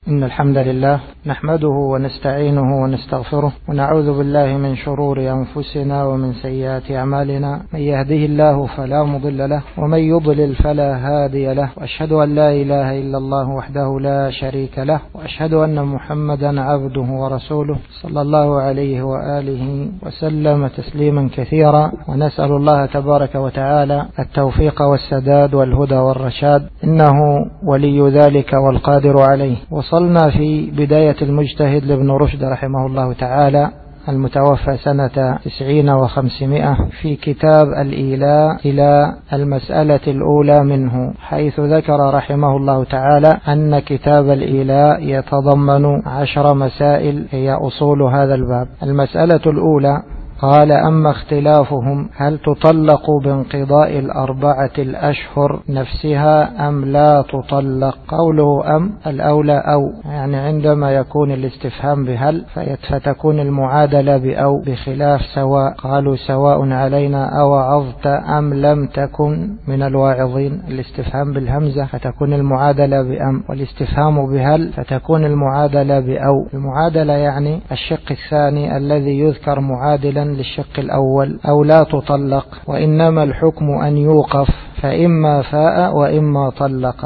إن الحمد لله نحمده ونستعينه ونستغفره ونعوذ بالله من شرور أنفسنا ومن سيئات أعمالنا. من يهده الله فلا مضل له ومن يضلل فلا هادي له، وأشهد أن لا إله إلا الله وحده لا شريك له، وأشهد أن محمدا عبده ورسوله صلى الله عليه وآله وسلم تسليما كثيرا. ونسأل الله تبارك وتعالى التوفيق والسداد والهدى والرشاد، إنه ولي ذلك والقادر عليه. وصلنا في بداية المجتهد لابن رشد رحمه الله تعالى المتوفى سنة 90 و500 في كتاب الإيلاء إلى المسألة الأولى منه، حيث ذكر رحمه الله تعالى أن كتاب الإيلاء يتضمن 10 مسائل هي أصول هذا الباب. المسألة الأولى قال: أما اختلافهم هل تطلق بانقضاء 4 الأشهر نفسها أم لا تطلق؟ قوله أم الأولى أو، يعني عندما يكون الاستفهام بهل فتكون المعادلة بأو، بخلاف سواء. قالوا: سواء علينا أوعظت أم لم تكن من الواعظين. الاستفهام بالهمزة فتكون المعادلة بأم، والاستفهام بهل فتكون المعادلة بأو. المعادلة يعني الشق الثاني الذي يذكر معادلا للشق الأول. أو لا تطلق، وإنما الحكم أن يوقف، فإما فاء وإما طلق.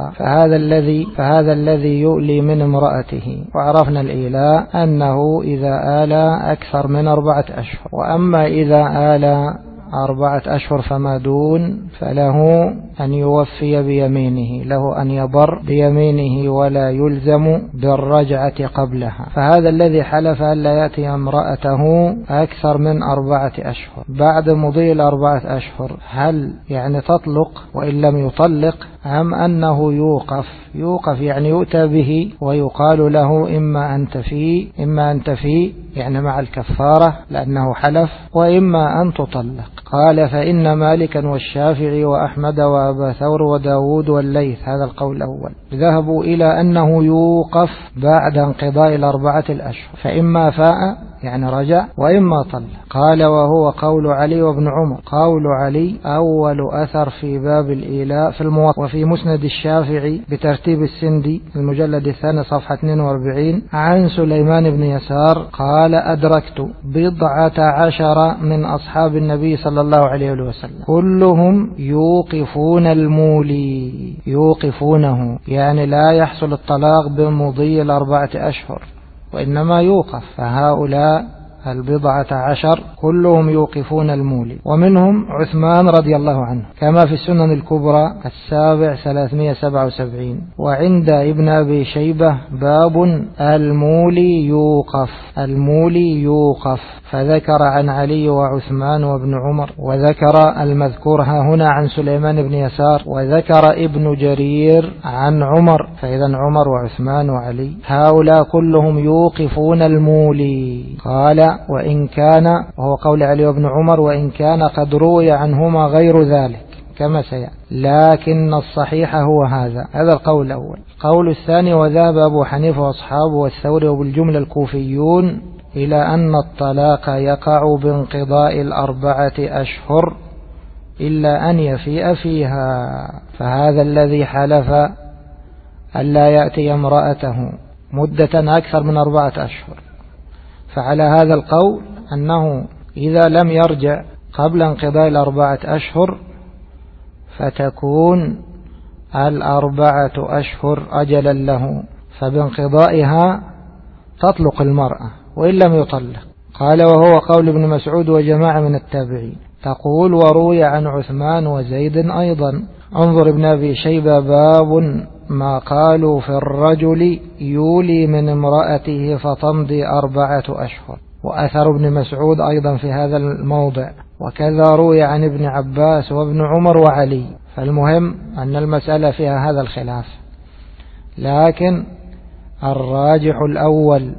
فهذا الذي يؤلي من امرأته. وعرفنا الإيلاء أنه إذا آلى أكثر من 4 أشهر، وأما إذا آلى 4 أشهر فما دون فله أن يوفي بيمينه، له أن يبر بيمينه ولا يلزم بالرجعة قبلها. فهذا الذي حلف أن لا يأتي امرأته أكثر من 4 أشهر بعد مضي 4 أشهر، هل يعني تطلق وإن لم يطلق، أم أنه يوقف يعني يؤتى به ويقال له إما أن تفي يعني مع الكفارة لأنه حلف، وإما أن تطلق. قال: فإن مالكا والشافعي وأحمد وأبا ثور وداود والليث، هذا القول الأول، ذهبوا إلى أنه يوقف بعد انقضاء 4 الأشهر، فإما فاء يعني رجع وإما طلق. قال: وهو قول علي وابن عمر. قول علي أول أثر في باب الإيلاء في الموطأ. وفي مسند الشافعي بترتيب السندي المجلد 2 صفحة 42 عن سليمان بن يسار قال: أدركت 14 من أصحاب النبي صلى الله عليه وسلم كلهم يوقفون المولي، يوقفونه يعني لا يحصل الطلاق بمضي 4 أشهر وإنما يوقف. فهؤلاء 14 كلهم يوقفون المولي، ومنهم عثمان رضي الله عنه كما في السنن الكبرى 7 377. وعند ابن أبي شيبة باب المولي يوقف، فذكر عن علي وعثمان وابن عمر، وذكر المذكور هنا عن سليمان بن يسار، وذكر ابن جرير عن عمر. فإذا عمر وعثمان وعلي هؤلاء كلهم يوقفون المولي. قال: وإن كان، وهو قول علي وابن عمر، وإن كان قد روي عنهما غير ذلك كما سيأتي، لكن الصحيح هو هذا القول الأول. القول الثاني: وذهب أبو حنيفة وأصحابه والثوري وبالجملة الكوفيون إلى أن الطلاق يقع بانقضاء 4 أشهر إلا أن يفيء فيها. فهذا الذي حلف ألا يأتي امرأته مدة أكثر من 4 أشهر، فعلى هذا القول أنه إذا لم يرجع قبل انقضاء 4 أشهر فتكون 4 أشهر أجلا له، فبانقضائها تطلق المرأة وإن لم يطلق. قال: وهو قول ابن مسعود وجماعة من التابعين. تقول: وروي عن عثمان وزيد أيضا. انظر ابن أبي شيبة باب ما قالوا في الرجل يولي من امرأته فتمضي 4 أشهر. وأثر ابن مسعود أيضا في هذا الموضع، وكذا روي عن ابن عباس وابن عمر وعلي. فالمهم أن المسألة فيها هذا الخلاف، لكن الراجح الأول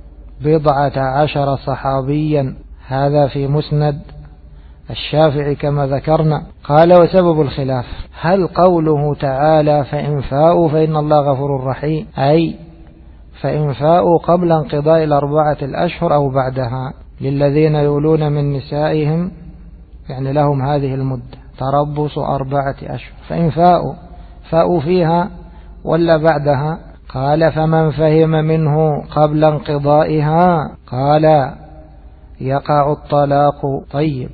14 صحابيا، هذا في مسند الشافعي كما ذكرنا. قال: وسبب الخلاف هل قوله تعالى فإن فاءوا فإن الله غفور رحيم، أي فإن فاءوا قبل انقضاء 4 الأشهر أو بعدها، للذين يولون من نسائهم يعني لهم هذه المدة تربص 4 أشهر، فإن فاءوا فيها ولا بعدها. قال فمن فهم منه قبل انقضائها قال يقع الطلاق. طيب،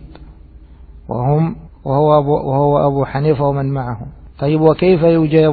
وهو أبو حنيفة ومن معه. طيب، وكيف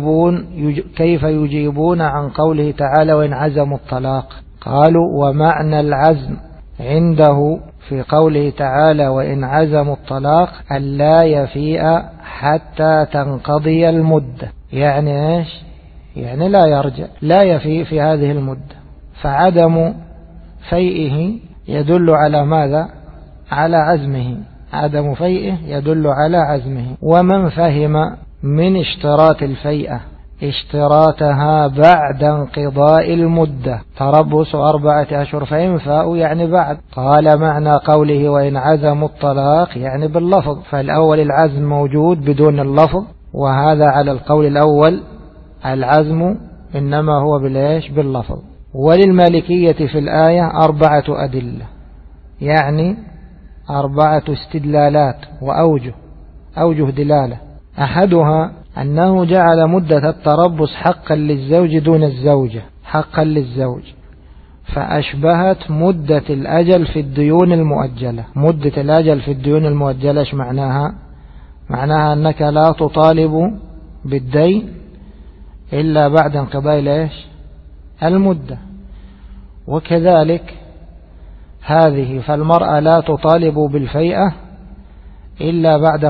يجيبون عن قوله تعالى وإن عزموا الطلاق؟ قالوا ومعنى العزم عنده في قوله تعالى وإن عزموا الطلاق ألا يفيء حتى تنقضي المدة. يعني إيش؟ يعني لا يرجع، لا يفيء في هذه المدة. فعدم فيئه يدل على ماذا؟ على عزمه. عدم فيئه يدل على عزمه. ومن فهم من اشتراط الفيئة اشتراطها بعد انقضاء المدة تربص 4 أشهر فإن فاءوا يعني بعد. قال معنى قوله وإن عزموا الطلاق يعني باللفظ، فالأول العزم موجود بدون اللفظ، وهذا على القول الأول العزم إنما هو باللفظ. وللمالكية في الآية 4 أدلة، يعني 4 استدلالات وأوجه دلالة. أحدها أنه جعل مدة التربص حقا للزوج دون الزوجة، حقا للزوج، فأشبهت مدة الأجل في الديون المؤجلة. مدة الأجل في الديون المؤجلة ايش معناها؟ معناها أنك لا تطالب بالدين إلا بعد انقضاء المدة. وكذلك هذه، فالمرأة لا تطالب بالفيئة إلا بعد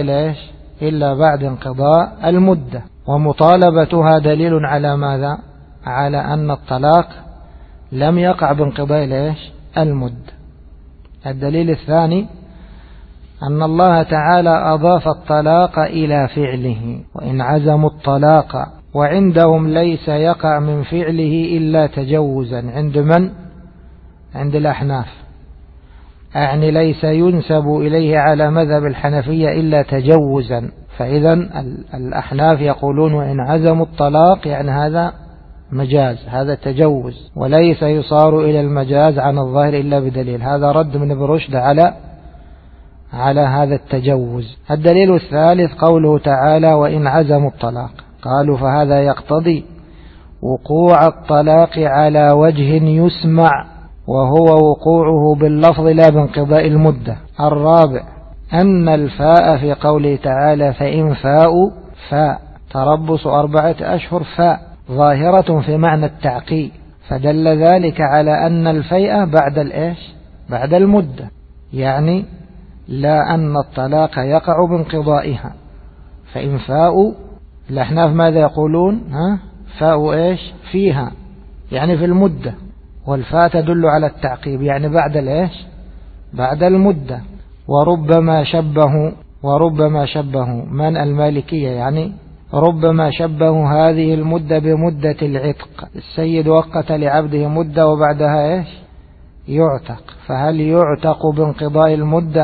انقضاء المدة. ومطالبتها دليل على ماذا؟ على أن الطلاق لم يقع بانقضاء المدة. الدليل الثاني أن الله تعالى أضاف الطلاق إلى فعله وإن عزموا الطلاق، وعندهم ليس يقع من فعله إلا تجوزا. عند من؟ عند الأحناف، يعني ليس ينسب إليه على مذهب الحنفية إلا تجوزا. فإذا الأحناف يقولون وإن عزموا الطلاق يعني هذا مجاز، هذا تجوز، وليس يصار إلى المجاز عن الظاهر إلا بدليل. هذا رد من ابن رشد على هذا التجوز. الدليل الثالث قوله تعالى وإن عزموا الطلاق، قالوا فهذا يقتضي وقوع الطلاق على وجه يسمع، وهو وقوعه باللفظ لا بانقضاء المدة. الرابع أن الفاء في قوله تعالى فإن فاءوا، فاء تربص 4 أشهر، فاء ظاهرة في معنى التعقيب، فدل ذلك على أن الفيء بعد المدة، يعني لا أن الطلاق يقع بانقضائها. فإن فاءوا، الأحناف ماذا يقولون؟ فاءوا فيها يعني في المدة، والفاء تدل على التعقيب يعني بعد المدة. وربما شبهوا من المالكية، يعني ربما شبهوا هذه المدة بمدة العتق. السيد وقت لعبده مدة وبعدها يعتق، فهل يعتق بانقضاء المدة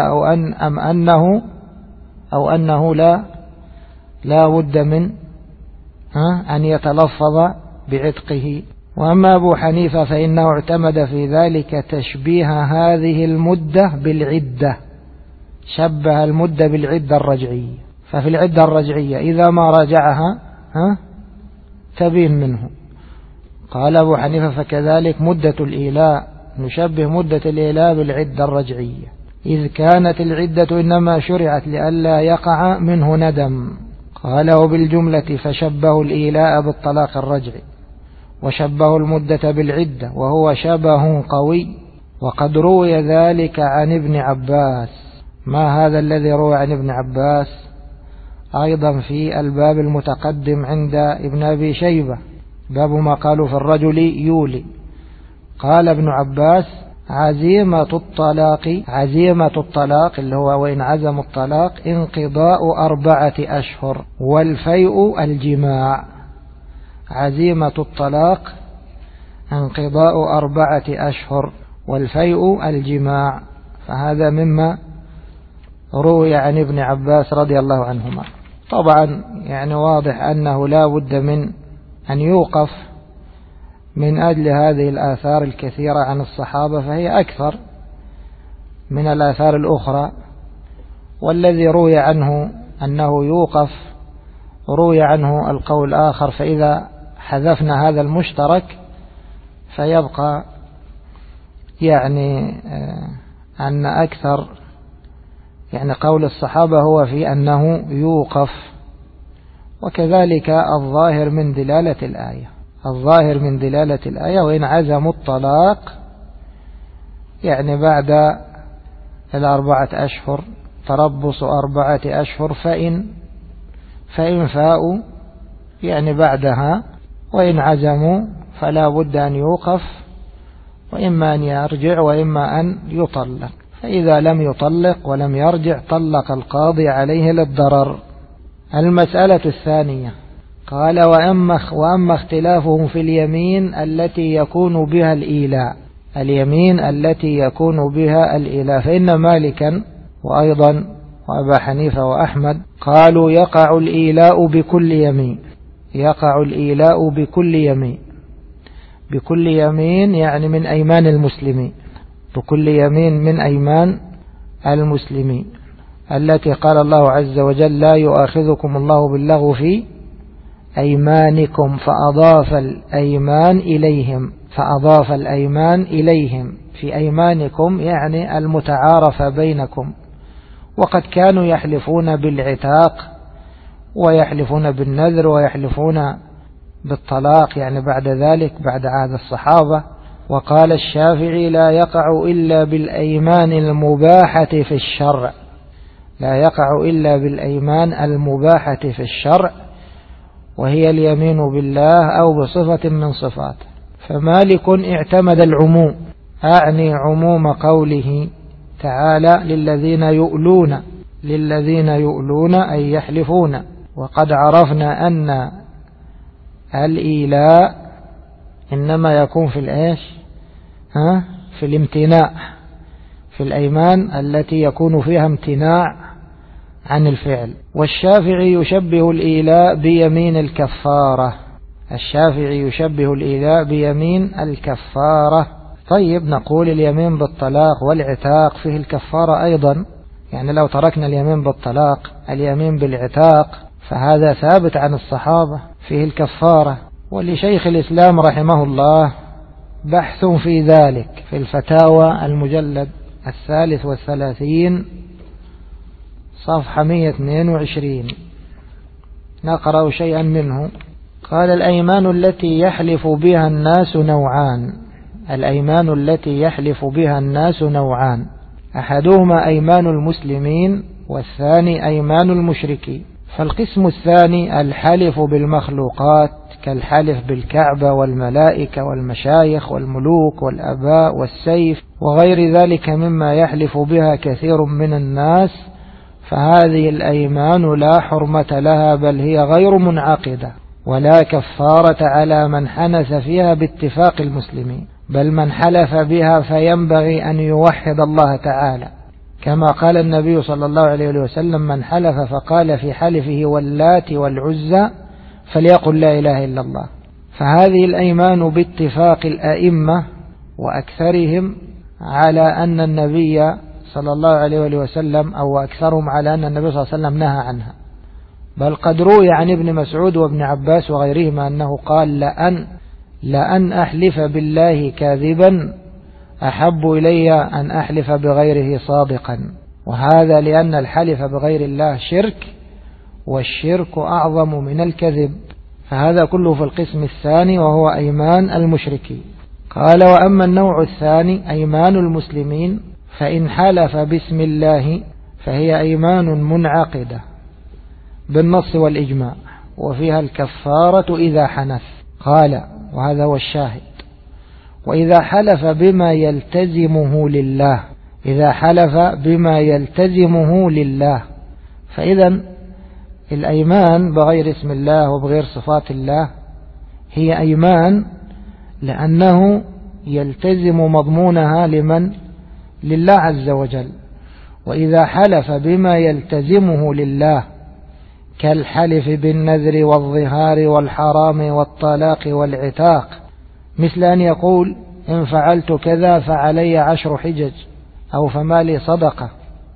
أو أنه لا بد من أن يتلفظ بعتقه؟ وأما أبو حنيفة فإنه اعتمد في ذلك تشبيه هذه المدة بالعدة، شبه المدة بالعدة الرجعية. ففي العدة الرجعية إذا ما راجعها تبين منه. قال أبو حنيفة فكذلك مدة الإيلاء، نشبه مدة الإيلاء بالعدة الرجعية، إذ كانت العدة إنما شرعت لئلا يقع منه ندم. قال وبالجملة فشبه الإيلاء بالطلاق الرجعي، وشبه المدة بالعدة، وهو شبه قوي. وقد روي ذلك عن ابن عباس. ما هذا الذي روى عن ابن عباس؟ أيضا في الباب المتقدم عند ابن أبي شيبة، باب ما قالوا في الرجل يولي. قال ابن عباس عزيمة الطلاق اللي هو وإن عزموا الطلاق انقضاء 4 أشهر والفيء الجماع. عزيمة الطلاق انقضاء 4 أشهر والفيء الجماع، فهذا مما روي عن ابن عباس رضي الله عنهما. طبعا يعني واضح أنه لا بد من أن يوقف من أجل هذه الآثار الكثيرة عن الصحابة، فهي أكثر من الآثار الأخرى. والذي روي عنه أنه يوقف روي عنه القول آخر، فإذا حذفنا هذا المشترك فيبقى يعني أن أكثر يعني قول الصحابة هو في أنه يوقف. وكذلك الظاهر من دلالة الآية، الظاهر من دلالة الآية وإن عزموا الطلاق يعني بعد 4 أشهر تربص 4 أشهر فإن فاءوا يعني بعدها، وإن عزموا فلا بد أن يوقف، وإما أن يرجع وإما أن يطلق. فإذا لم يطلق ولم يرجع طلق القاضي عليه للضرر. المسألة الثانية قال وأما اختلافهم في اليمين التي يكون بها الإيلاء، اليمين التي يكون بها الإيلاء، فإن مالكا وأيضا وأبا حنيفة وأحمد قالوا يقع الإيلاء بكل يمين، يقع الإيلاء بكل يمين، بكل يمين يعني من أيمان المسلمين، بكل يمين من أيمان المسلمين التي قال الله عز وجل لا يؤاخذكم الله باللغو في أيمانكم، فأضاف الأيمان إليهم، فأضاف الأيمان إليهم في أيمانكم يعني المتعارف بينكم. وقد كانوا يحلفون بالعتاق ويحلفون بالنذر ويحلفون بالطلاق يعني بعد ذلك بعد عهد الصحابة. وقال الشافعي لا يقع إلا بالأيمان المباحة في الشرع، لا يقع إلا بالأيمان المباحة في الشرع، وهي اليمين بالله أو بصفة من صفاته. فمالك اعتمد العموم، أعني عموم قوله تعالى للذين يؤلون أي يحلفون. وقد عرفنا أن الإيلاء إنما يكون في الإيش؟ في الامتناع، في الأيمان التي يكون فيها امتناع عن الفعل. والشافعي يشبه الإيلاء بيمين الكفارة، الشافعي يشبه الإيلاء بيمين الكفارة. طيب نقول اليمين بالطلاق والعتاق فيه الكفارة أيضا، يعني لو تركنا اليمين بالطلاق اليمين بالعتاق فهذا ثابت عن الصحابة فيه الكفارة. ولشيخ الإسلام رحمه الله بحث في ذلك في الفتاوى المجلد 33 صفحة 122، نقرأ شيئا منه. قال الأيمان التي يحلف بها الناس نوعان، الأيمان التي يحلف بها الناس نوعان، أحدهما أيمان المسلمين والثاني أيمان المشركين. فالقسم الثاني الحلف بالمخلوقات كالحلف بالكعبة والملائكة والمشايخ والملوك والأباء والسيف وغير ذلك مما يحلف بها كثير من الناس، فهذه الأيمان لا حرمة لها بل هي غير منعقدة، ولا كفارة على من حنث فيها باتفاق المسلمين، بل من حلف بها فينبغي أن يوحد الله تعالى، كما قال النبي صلى الله عليه وسلم من حلف فقال في حلفه واللات والعزى فليقل لا إله إلا الله. فهذه الأيمان باتفاق الأئمة وأكثرهم على أن النبي صلى الله عليه وسلم أو أكثرهم على أن النبي صلى الله عليه وسلم نهى عنها، بل قد روي عن ابن مسعود وابن عباس وغيرهما أنه قال لأن أحلف بالله كاذبا أحب إلي أن أحلف بغيره صادقا. وهذا لأن الحلف بغير الله شرك، والشرك أعظم من الكذب. فهذا كله في القسم الثاني وهو أيمان المشركين. قال وأما النوع الثاني أيمان المسلمين فإن حلف باسم الله فهي أيمان منعقدة بالنص والإجماع وفيها الكفارة إذا حنث. قال وهذا هو الشاهد وإذا حلف بما يلتزمه لله، إذا حلف بما يلتزمه لله. فإذا الأيمان بغير اسم الله وبغير صفات الله هي أيمان لأنه يلتزم مضمونها لله عز وجل. وإذا حلف بما يلتزمه لله كالحلف بالنذر والظهار والحرام والطلاق والعتاق، مثل أن يقول إن فعلت كذا فعلي 10 حجج، أو فمالي صدقة،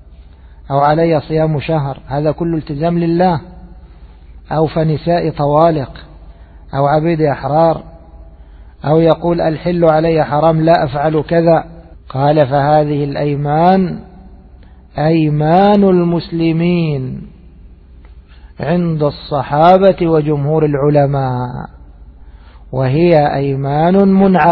أو علي صيام شهر، هذا كله التزام لله. أو فنساء طوالق، أو عبيد أحرار، أو يقول الحل علي حرام لا أفعل كذا. قال فهذه الأيمان أيمان المسلمين عند الصحابة وجمهور العلماء، وهي أيمان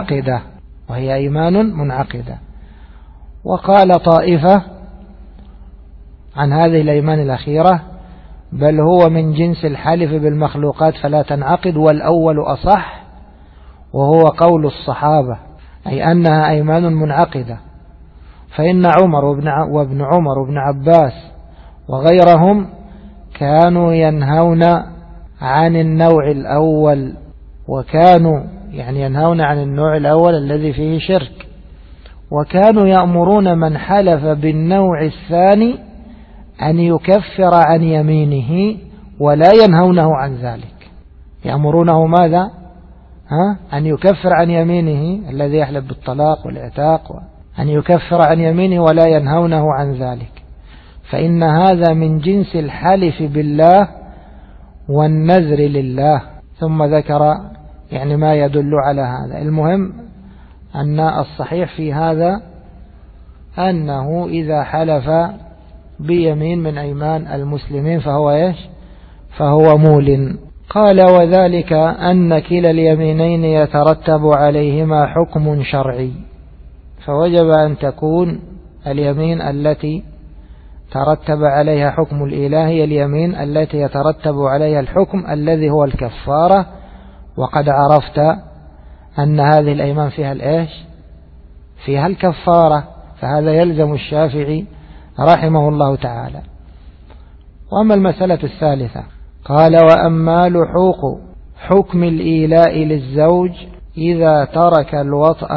منعقدة. وقال طائفة عن هذه الأيمان الأخيرة بل هو من جنس الحلف بالمخلوقات فلا تنعقد، والأول أصح، وهو قول الصحابة، أي أنها أيمان منعقدة. فإن عمر وابن عمر وابن عباس وغيرهم كانوا ينهون عن النوع الأول، وكانوا ينهون عن النوع الأول الذي فيه شرك، وكانوا يأمرون من حلف بالنوع الثاني أن يكفر عن يمينه ولا ينهونه عن ذلك. يأمرونه ماذا؟ أن يكفر عن يمينه الذي يحلف بالطلاق والعتاق، أن يكفر عن يمينه ولا ينهونه عن ذلك، فإن هذا من جنس الحلف بالله والنذر لله. ثم ذكر ما يدل على هذا. المهم أن الصحيح في هذا أنه إذا حلف بيمين من أيمان المسلمين فهو مول. قال وذلك أن كلا اليمينين يترتب عليهما حكم شرعي، فوجب أن تكون اليمين التي ترتب عليها حكم الإله هي اليمين التي يترتب عليها الحكم الذي هو الكفارة. وقد عرفت أن هذه الأيمان فيها الكفارة، فهذا يلزم الشافعي رحمه الله تعالى. وأما المسألة الثالثة قال وأما لحوق حكم الإيلاء للزوج إذا ترك الوطأ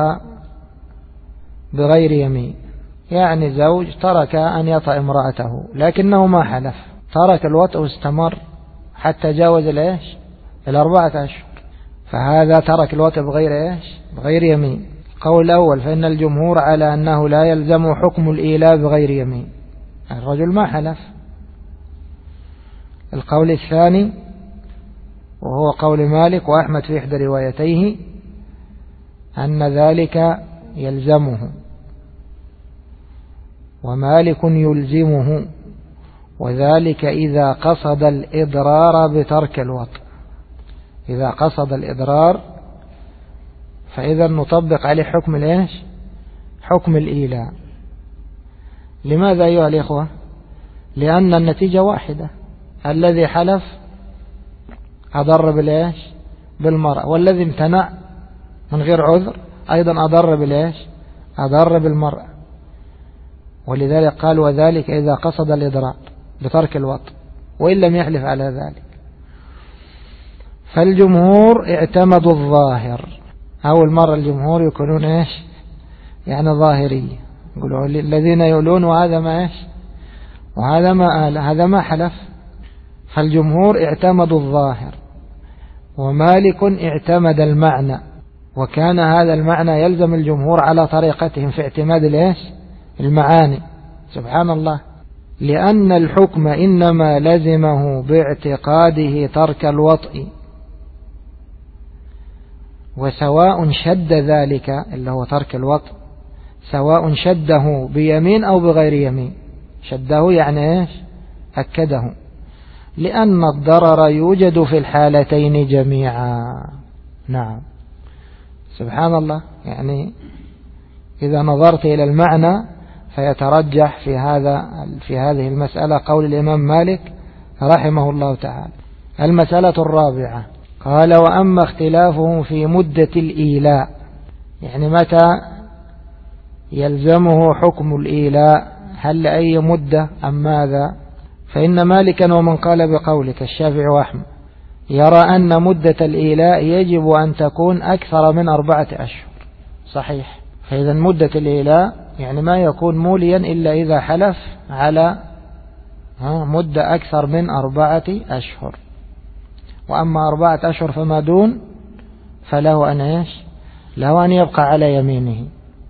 بغير يمين، زوج ترك أن يطأ امرأته لكنه ما حلف، ترك الوطأ واستمر حتى جاوز 4 أشهر، فهذا ترك الوطأ بغير يمين. القول الأول فإن الجمهور على أنه لا يلزم حكم الإيلاء بغير يمين، الرجل ما حلف. القول الثاني وهو قول مالك وأحمد في إحدى روايتيه أن ذلك يلزمه، ومالك يلزمه، وذلك إذا قصد الإضرار بترك الوطء. إذا قصد الإضرار فإذا نطبق عليه حكم الإيلاء. لماذا أيها الإخوة؟ لأن النتيجة واحدة، الذي حلف أضر بالمرأة، والذي امتنع من غير عذر أيضا أضر بالمرأة. ولذلك قال وذلك إذا قصد الإضرار بترك الوطء وإن لم يحلف على ذلك. فالجمهور اعتمدوا الظاهر، أول مرة الجمهور يكونون ظاهرية، يقولوا الذين يقولون وهذا ما حلف. فالجمهور اعتمدوا الظاهر، ومالك اعتمد المعنى، وكان هذا المعنى يلزم الجمهور على طريقتهم في اعتماد المعاني. سبحان الله، لأن الحكم إنما لزمه باعتقاده ترك الوطء، وسواء شد ذلك اللي هو ترك الوطء، سواء شده بيمين أو بغير يمين. شده أكده، لأن الضرر يوجد في الحالتين جميعا. نعم، سبحان الله. إذا نظرت إلى المعنى فيترجح في هذه المسألة قول الإمام مالك رحمه الله تعالى. المسألة الرابعة قال وأما اختلافهم في مدة الإيلاء، متى يلزمه حكم الإيلاء، هل لأي مدة أم ماذا؟ فإن مالكا ومن قال بقولك الشافعي وأحمد يرى أن مدة الإيلاء يجب أن تكون أكثر من 4 أشهر. صحيح. فإذا مدة الإيلاء ما يكون موليا إلا إذا حلف على مدة أكثر من 4 أشهر. وأما 4 أشهر فما دون فله أن له أن يبقى على يمينه،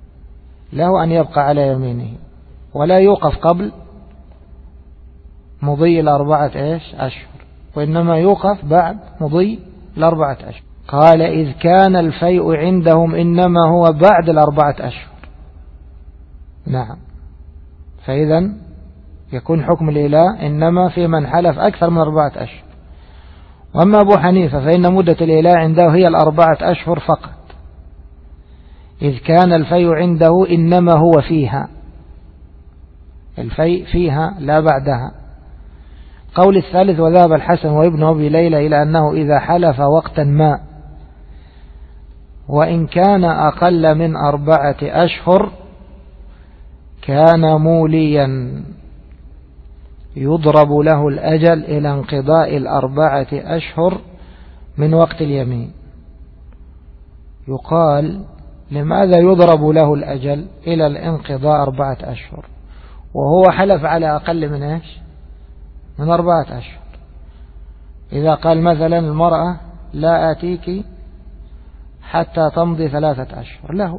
ولا يوقف قبل مضي 4 أشهر، وإنما يوقف بعد مضي ال4 أشهر. قال إذ كان الفيء عندهم إنما هو بعد ال4 أشهر. نعم، فإذا يكون حكم الإيلاء إنما في من حلف أكثر من 4 أشهر. وأما أبو حنيفة فإن مدة الإيلاء عنده هي ال4 أشهر فقط، إذ كان الفيء عنده إنما هو فيها، الفيء فيها لا بعدها. قول الثالث وذهب الحسن وابن أبي ليلى إلى أنه إذا حلف وقتا ما وإن كان أقل من 4 أشهر كان موليا يضرب له الأجل إلى انقضاء 4 أشهر من وقت اليمين. يقال لماذا يضرب له الأجل إلى الانقضاء 4 أشهر وهو حلف على أقل من إيش؟ من 4 أشهر. إذا قال مثلا المرأة لا آتيك حتى تمضي 3 أشهر له،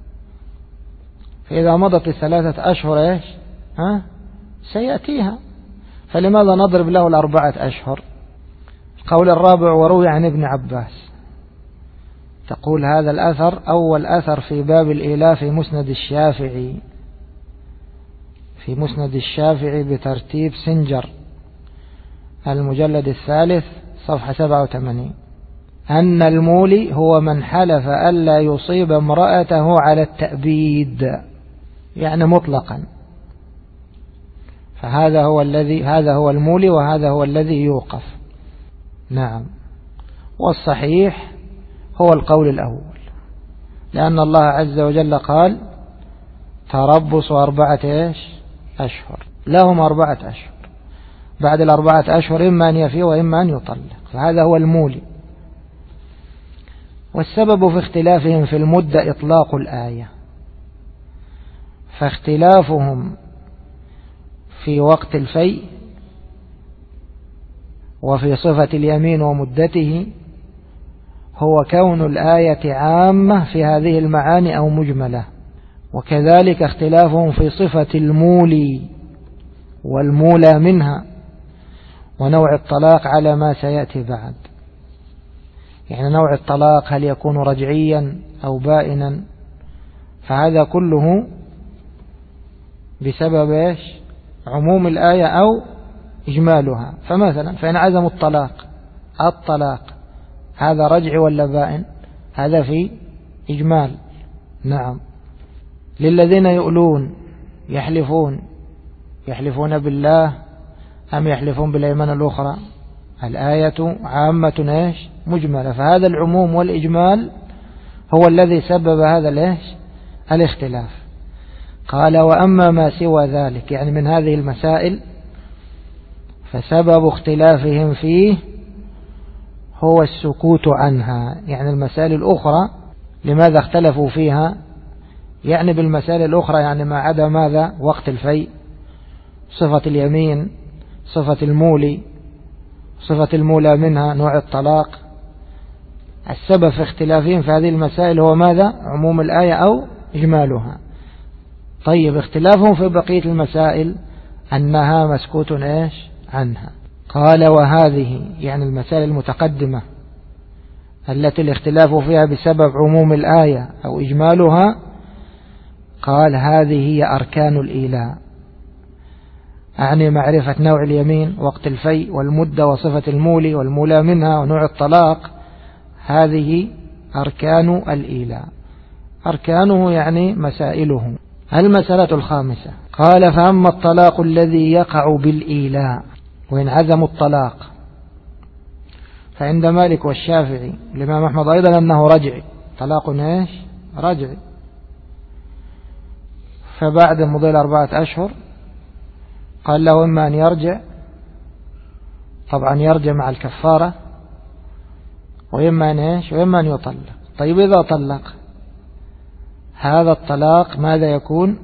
فإذا مضت 3 أشهر إيش؟ سيأتيها، فلماذا نضرب له 4 أشهر؟ القول الرابع وروي عن ابن عباس، تقول هذا الأثر أول أثر في باب الإيلاء في مسند الشافعي، في مسند الشافعي بترتيب سنجر المجلد 3 صفحة 87، أن المولي هو من حلف ألا يصيب امرأته على التأبيد، يعني مطلقا، فهذا هو الذي هذا هو المولي وهذا هو الذي يوقف. نعم، والصحيح هو القول الأول، لأن الله عز وجل قال تربص 4 أشهر، لهم 4 أشهر، بعد 4 أشهر إما أن يفي وإما أن يطلق، فهذا هو المولي. والسبب في اختلافهم في المدة إطلاق الآية، فاختلافهم في وقت الفيء وفي صفة اليمين ومدته هو كون الآية عامة في هذه المعاني أو مجملة، وكذلك اختلافهم في صفة المولي والمولى منها ونوع الطلاق على ما سيأتي بعد، يعني نوع الطلاق هل يكون رجعيا أو بائنا، فهذا كله بسبب إيش؟ عموم الآية أو إجمالها. فمثلا فإن عزموا الطلاق هذا رجع ولا بائن؟ هذا في إجمال. نعم. للذين يؤلون يحلفون بالله أم يحلفون بالأيمان الأخرى، الآية عامة إيش؟ مجملة، فهذا العموم والإجمال هو الذي سبب هذا الإيش؟ الاختلاف. قال وأما ما سوى ذلك، يعني من هذه المسائل، فسبب اختلافهم فيه هو السكوت عنها، يعني المسائل الأخرى لماذا اختلفوا فيها؟ يعني بالمسائل الأخرى يعني ما عدا ماذا؟ وقت الفيء، صفة اليمين، صفة المولي، صفة المولى منها، نوع الطلاق. السبب في اختلافهم في هذه المسائل هو ماذا؟ عموم الآية أو إجمالها. طيب اختلافهم في بقية المسائل أنها مسكوت إيش؟ عنها. قال وهذه يعني المسائل المتقدمة التي الاختلاف فيها بسبب عموم الآية أو إجمالها، قال هذه هي أركان الإيلاء، أعني معرفة نوع اليمين، وقت الفيء، والمدة، وصفة المولي والمولى منها، ونوع الطلاق، هذه أركان الإيلاء. أركانه يعني مسائله. المسألة الخامسة، قال فأما الطلاق الذي يقع بالإيلاء وإن عزموا الطلاق، فعند مالك والشافعي الإمام أحمد أيضا أنه رجعي، طلاق إيش؟ رجعي، فبعد مضي 4 أشهر قال له إما أن يرجع، طبعا يرجع مع الكفارة، وإما أن إيش؟ وإما أن يطلق. طيب إذا طلق هذا الطلاق ماذا يكون؟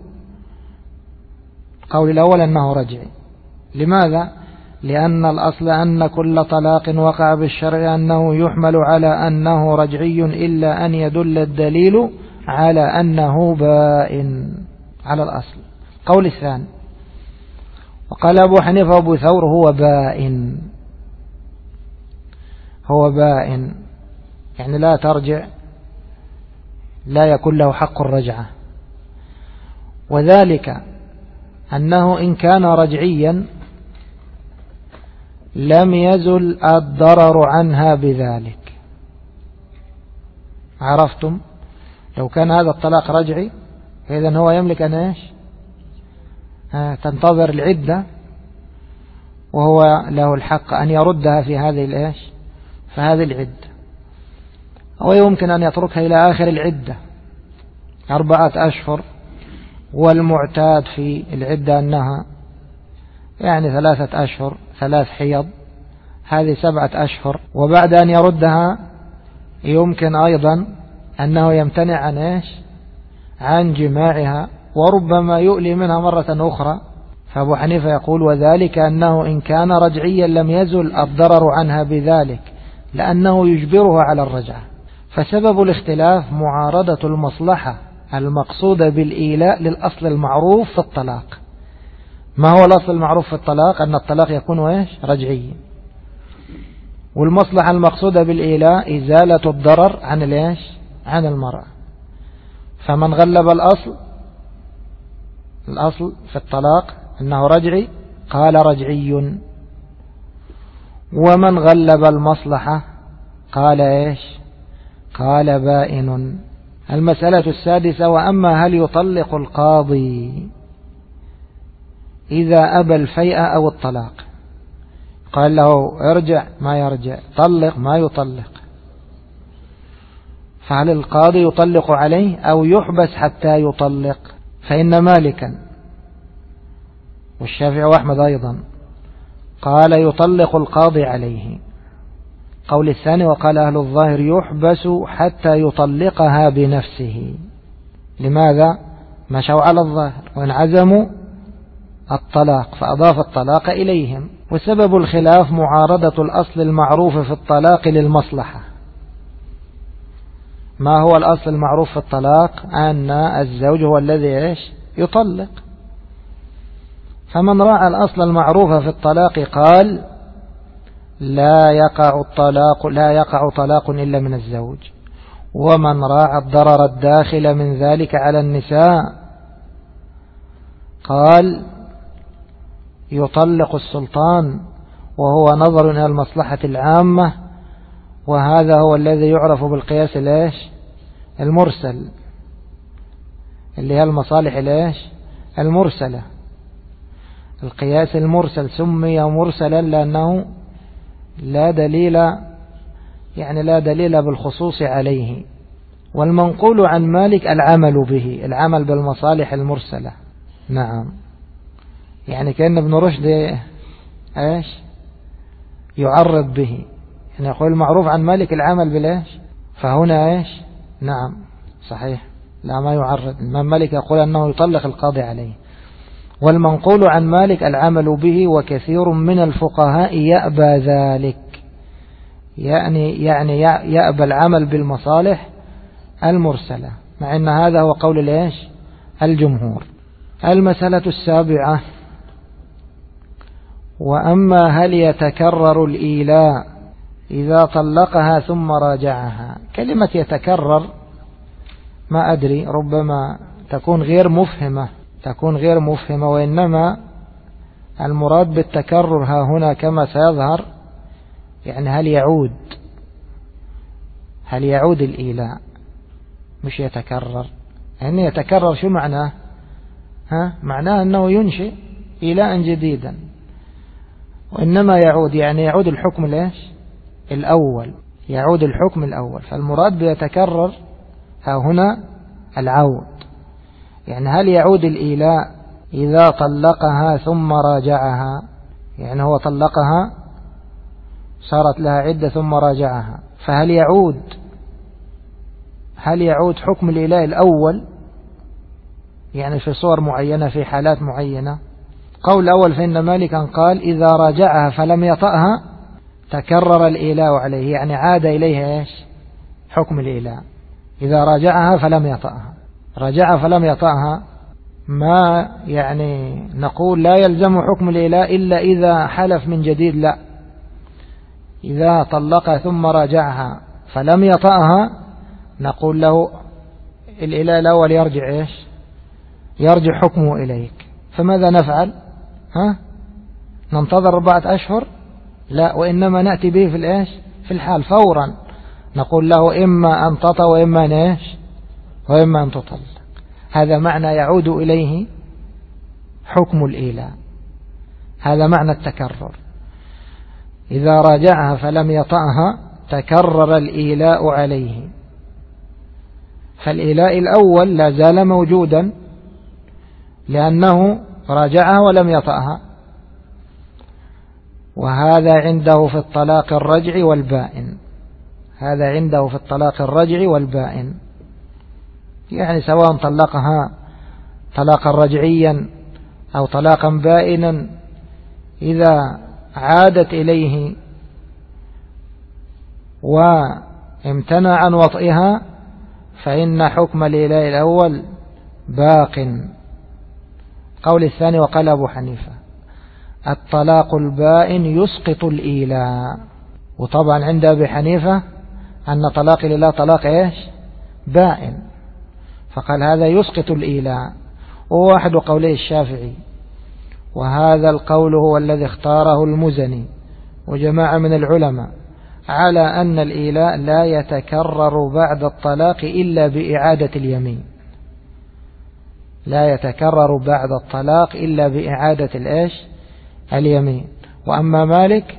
القول الأول أنه رجعي. لماذا؟ لأن الأصل أن كل طلاق وقع بالشرع أنه يحمل على أنه رجعي إلا أن يدل الدليل على أنه بائن، على الأصل. قول الثاني، وقال أبو حنيفة وأبو ثور هو بائن، هو بائن، يعني لا ترجع، لا يكون له حق الرجعة. وذلك أنه إن كان رجعيا لم يزل الضرر عنها بذلك. عرفتم؟ لو كان هذا الطلاق رجعي فإذن هو يملك أن إيش؟ تنتظر العدة، وهو له الحق أن يردها في هذه الإيش؟ فهذه العدة. ويمكن أن يتركها إلى آخر العدة 4 أشهر، والمعتاد في العدة أنها يعني 3 أشهر 3 حيض، هذه 7 أشهر. وبعد أن يردها يمكن أيضا أنه يمتنع عن إيش؟ عن جماعها، وربما يؤلي منها مرة أخرى. فأبو حنيفة يقول وذلك أنه إن كان رجعيا لم يزل الضرر عنها بذلك، لأنه يجبرها على الرجعة. فسبب الاختلاف معارضة المصلحة المقصودة بالإيلاء للأصل المعروف في الطلاق. ما هو الأصل المعروف في الطلاق؟ أن الطلاق يكون إيش؟ رجعي. والمصلحة المقصودة بالإيلاء إزالة الضرر عن الإيش؟ عن المرأة. فمن غلب الأصل في الطلاق أنه رجعي قال رجعي، ومن غلب المصلحة قال إيش؟ قال بائن. المسألة السادسة: وأما هل يطلق القاضي إذا أبى الفيء أو الطلاق؟ قال له ارجع ما يرجع، طلق ما يطلق، فهل القاضي يطلق عليه أو يحبس حتى يطلق؟ فإن مالكا والشافعي وأحمد أيضا قال يطلق القاضي عليه. قول الثاني وقال أهل الظاهر يحبس حتى يطلقها بنفسه. لماذا؟ مشوا على الظاهر وانعزموا الطلاق فأضاف الطلاق إليهم. وسبب الخلاف معارضة الأصل المعروف في الطلاق للمصلحة. ما هو الأصل المعروف في الطلاق؟ أن الزوج هو الذي يطلق. فمن راعى الأصل المعروف في الطلاق قال لا يقع طلاق إلا من الزوج. ومن راعى الضرر الداخل من ذلك على النساء قال يطلق السلطان، وهو نظر إلى المصلحة العامة، وهذا هو الذي يعرف بالقياس المرسل، اللي هي المصالح المرسلة. القياس المرسل سمي مرسلا لأنه لا دليل بالخصوص عليه. والمنقول عن مالك العمل به، العمل بالمصالح المرسلة. نعم، يعني كأن ابن رشد يعرض به، يعني يقول المعروف عن مالك العمل فهنا نعم صحيح، لا ما يعرض. الإمام مالك يقول أنه يطلق القاضي عليه. والمنقول عن مالك العمل به، وكثير من الفقهاء يأبى ذلك، يعني يأبى العمل بالمصالح المرسلة، مع أن هذا هو قول الجمهور. المسألة السابعة: وأما هل يتكرر الإيلاء إذا طلقها ثم راجعها؟ كلمة يتكرر ما أدري، ربما تكون غير مفهمة، وإنما المراد بالتكرر ها هنا كما سيظهر يعني هل يعود الإيلاء، مش يتكرر. يعني يتكرر شو معناه؟ معناه أنه ينشئ إيلاء جديدا، وإنما يعود الحكم الأول، فالمراد بيتكرر ها هنا العود. يعني هل يعود الإيلاء إذا طلقها ثم راجعها؟ يعني هو طلقها صارت لها عدة ثم راجعها، فهل يعود حكم الإيلاء الأول، يعني في صور معينة في حالات معينة؟ قول الأول فإن مالكا قال إذا راجعها فلم يطأها تكرر الإيلاء عليه، يعني عاد إليها حكم الإيلاء. إذا راجعها فلم يطأها، رجع فلم يطأها، ما نقول لا يلزم حكم الإيلاء إلا إذا حلف من جديد، لا، إذا طلق ثم راجعها فلم يطأها نقول له الإله الأول يرجع إيش؟ يرجع حكمه إليك. فماذا نفعل؟ ننتظر 4 أشهر؟ لا، وإنما نأتي به في الإيش؟ في الحال فورا، نقول له إما أن تطأ وإما أن إيش؟ وإما أن تطلق. هذا معنى يعود إليه حكم الإيلاء، هذا معنى التكرر. إذا راجعها فلم يطأها تكرر الإيلاء عليه، فالإيلاء الأول لا زال موجودا لأنه راجعها ولم يطأها، وهذا عنده في الطلاق الرجعي والبائن، هذا عنده في الطلاق الرجعي والبائن، يعني سواء طلقها طلاقا رجعيا أو طلاقا بائنا، إذا عادت إليه وامتنع عن وطئها فإن حكم الإيلاء الأول باق. قول الثاني وقال أبو حنيفة الطلاق البائن يسقط الإيلاء، وطبعا عند أبي حنيفة أن طلاق الإيلاء طلاق إيش؟ بائن، فقال هذا يسقط الإيلاء، وهو أحد قولي الشافعي، وهذا القول هو الذي اختاره المزني وجماعة من العلماء على أن الإيلاء لا يتكرر بعد الطلاق إلا بإعادة اليمين، لا يتكرر بعد الطلاق إلا بإعادة الإيش؟ اليمين. وأما مالك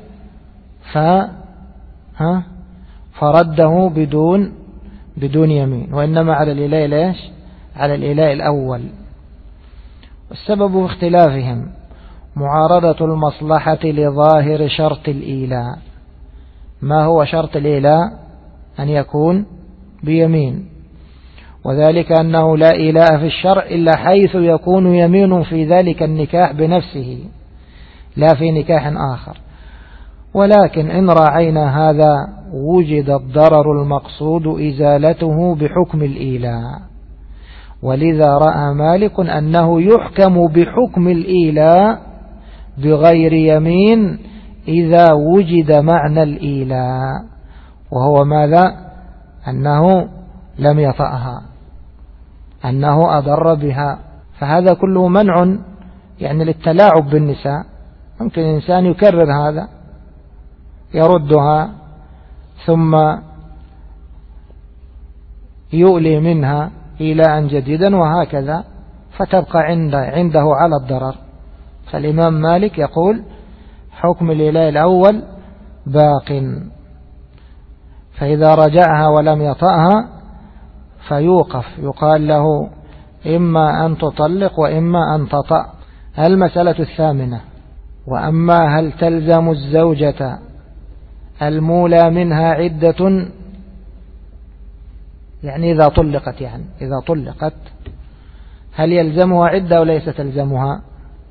فرده بدون يمين، وإنما على الإيلاء الإيش؟ على الإيلاء الأول. والسبب في اختلافهم معارضة المصلحة لظاهر شرط الإيلاء. ما هو شرط الإيلاء؟ أن يكون بيمين، وذلك أنه لا إيلاء في الشرع إلا حيث يكون يمين في ذلك النكاح بنفسه لا في نكاح آخر، ولكن إن راعينا هذا وجد الضرر المقصود إزالته بحكم الإيلاء، ولذا رأى مالك أنه يحكم بحكم الإيلاء بغير يمين إذا وجد معنى الإيلاء، وهو ماذا؟ أنه لم يطأها، أنه أضر بها. فهذا كله منع يعني للتلاعب بالنساء. ممكن الإنسان يكرر هذا، يردها ثم يؤلي منها إيلاء جديدا وهكذا، فتبقى عنده على الضرر. فالإمام مالك يقول حكم الإيلاء الأول باق، فإذا رجعها ولم يطأها فيوقف، يقال له إما أن تطلق وإما أن تطأ. المسألة الثامنة وأما هل تلزم الزوجة المولى منها عدة، يعني إذا طلقت، يعني إذا طلقت هل يلزمها عدة وليس تلزمها؟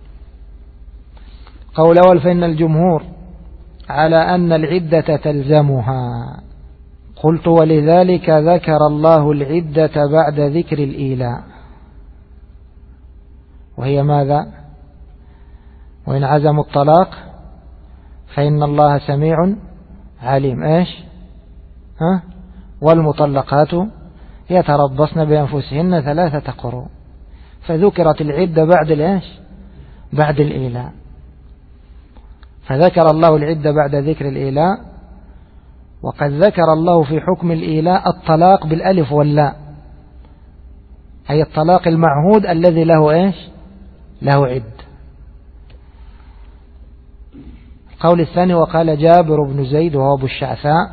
قول أول فإن الجمهور على أن العدة تلزمها. قلت ولذلك ذكر الله العدة بعد ذكر الإيلاء، وهي ماذا؟ وإن عزموا الطلاق فإن الله سميع عليم. إيش؟ والمطلقات يتربصن بأنفسهن 3 قروء، فذكرت العدة بعد الإيش؟ بعد الإيلاء، فذكر الله العدة بعد ذكر الإيلاء. وقد ذكر الله في حكم الإيلاء الطلاق بالألف واللاء، أي الطلاق المعهود الذي له إيش؟ له عد. القول الثاني وقال جابر بن زيد وهو أبو الشعثاء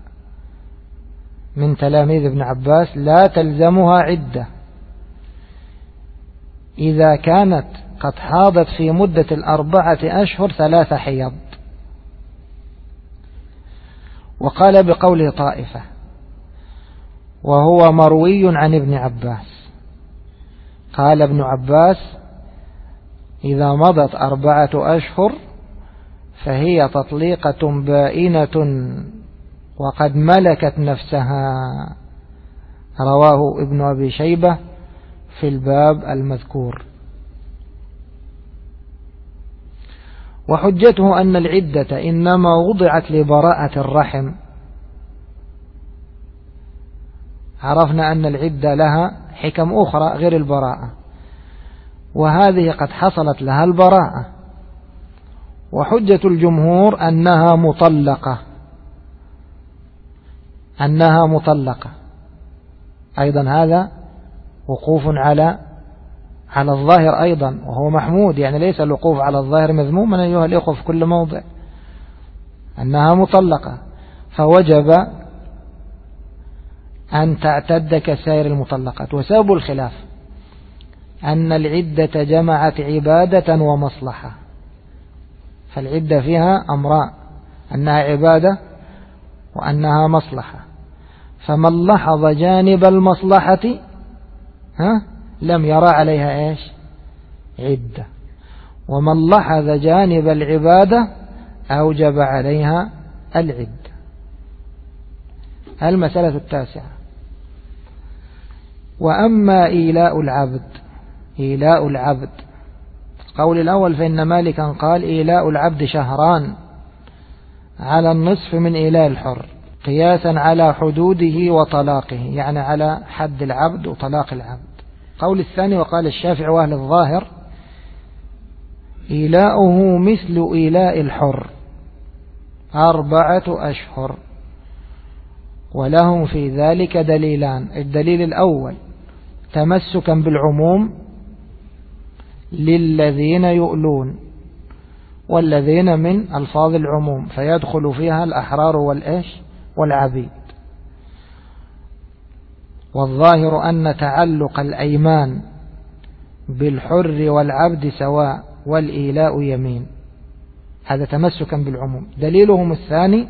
من تلاميذ ابن عباس لا تلزمها عدة إذا كانت قد حاضت في مدة 4 أشهر 3 حيض. وقال بقوله طائفة وهو مروي عن ابن عباس، قال ابن عباس إذا مضت 4 أشهر فهي تطليقة بائنة وقد ملكت نفسها، رواه ابن أبي شيبة في الباب المذكور. وحجته أن العدة إنما وضعت لبراءة الرحم. عرفنا أن العدة لها حكم أخرى غير البراءة، وهذه قد حصلت لها البراءة. وحجة الجمهور أنها مطلقة أيضا. هذا وقوف على الظاهر أيضا، وهو محمود، يعني ليس الوقوف على الظاهر مذموما أيها الإخوة في كل موضع. أنها مطلقة فوجب أن تعتد كسائر المطلقات. وسبب الخلاف أن العدة جمعت عبادة ومصلحة، فالعدة فيها أمران، أنها عبادة وأنها مصلحة. فمن لاحظ جانب المصلحة لم يرى عليها عدة، ومن لاحظ جانب العبادة أوجب عليها العدة. المسألة التاسعة: وأما إيلاء العبد القول الأول فإن مالكا قال إيلاء العبد شهران على النصف من إيلاء الحر، قياسا على حدوده وطلاقه، يعني على حد العبد وطلاق العبد. قول الثاني وقال الشافعي وأهل الظاهر إيلاؤه مثل إيلاء الحر 4 أشهر، ولهم في ذلك دليلان: الدليل الأول تمسكا بالعموم للذين يؤلون، والذين من ألفاظ العموم فيدخل فيها الأحرار والعبيد. والظاهر أن تعلق الأيمان بالحر والعبد سواء، والإيلاء يمين. هذا تمسكا بالعموم. دليلهم الثاني